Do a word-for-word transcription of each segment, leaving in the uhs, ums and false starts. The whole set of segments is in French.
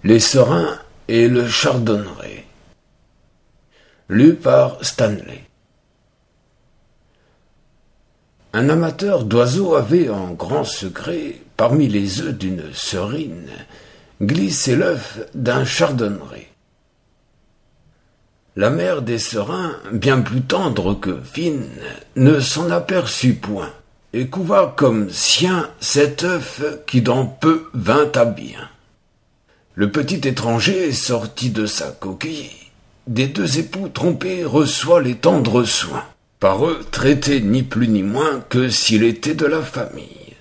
Les serins et le chardonneret. Lu par Stanley. Un amateur d'oiseaux avait en grand secret, parmi les œufs d'une serine, glissé l'œuf d'un chardonneret. La mère des serins, bien plus tendre que fine, ne s'en aperçut point, et couva comme sien cet œuf qui dans peu vint à bien. Le petit étranger, sorti de sa coquille, des deux époux trompés reçoit les tendres soins, par eux traité ni plus ni moins que s'il était de la famille.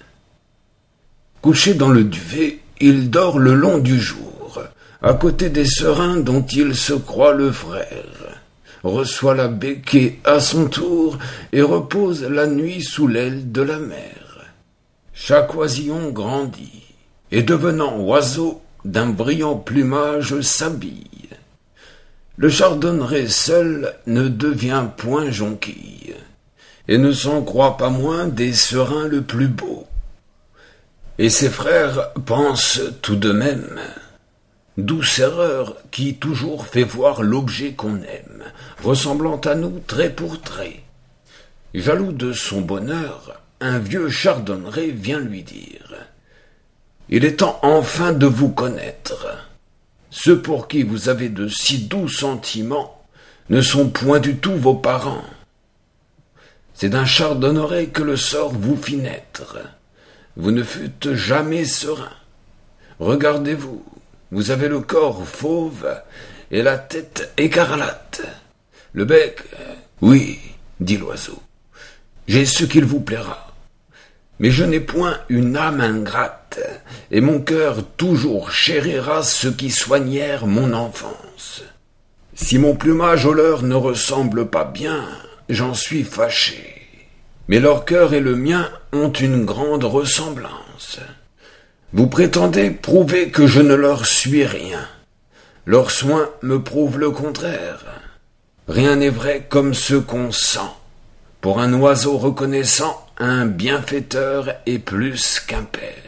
Couché dans le duvet, il dort le long du jour, à côté des serins dont il se croit le frère, reçoit la béquée à son tour et repose la nuit sous l'aile de la mère. Chaque oisillon grandit, et devenant oiseau, d'un brillant plumage s'habille. Le chardonneret seul ne devient point jonquille, et ne s'en croit pas moins des serins le plus beau. Et ses frères pensent tout de même, douce erreur qui toujours fait voir l'objet qu'on aime, ressemblant à nous trait pour trait. Jaloux de son bonheur, un vieux chardonneret vient lui dire: il est temps enfin de vous connaître. Ceux pour qui vous avez de si doux sentiments ne sont point du tout vos parents. C'est d'un chardonneret que le sort vous fit naître. Vous ne fûtes jamais serein. Regardez-vous, vous avez le corps fauve et la tête écarlate. Le bec, oui, dit l'oiseau, j'ai ce qu'il vous plaira. Mais je n'ai point une âme ingrate, et mon cœur toujours chérira ceux qui soignèrent mon enfance. Si mon plumage au leur ne ressemble pas bien, j'en suis fâché. Mais leur cœur et le mien ont une grande ressemblance. Vous prétendez prouver que je ne leur suis rien. Leurs soins me prouvent le contraire. Rien n'est vrai comme ce qu'on sent. Pour un oiseau reconnaissant, un bienfaiteur est plus qu'un père.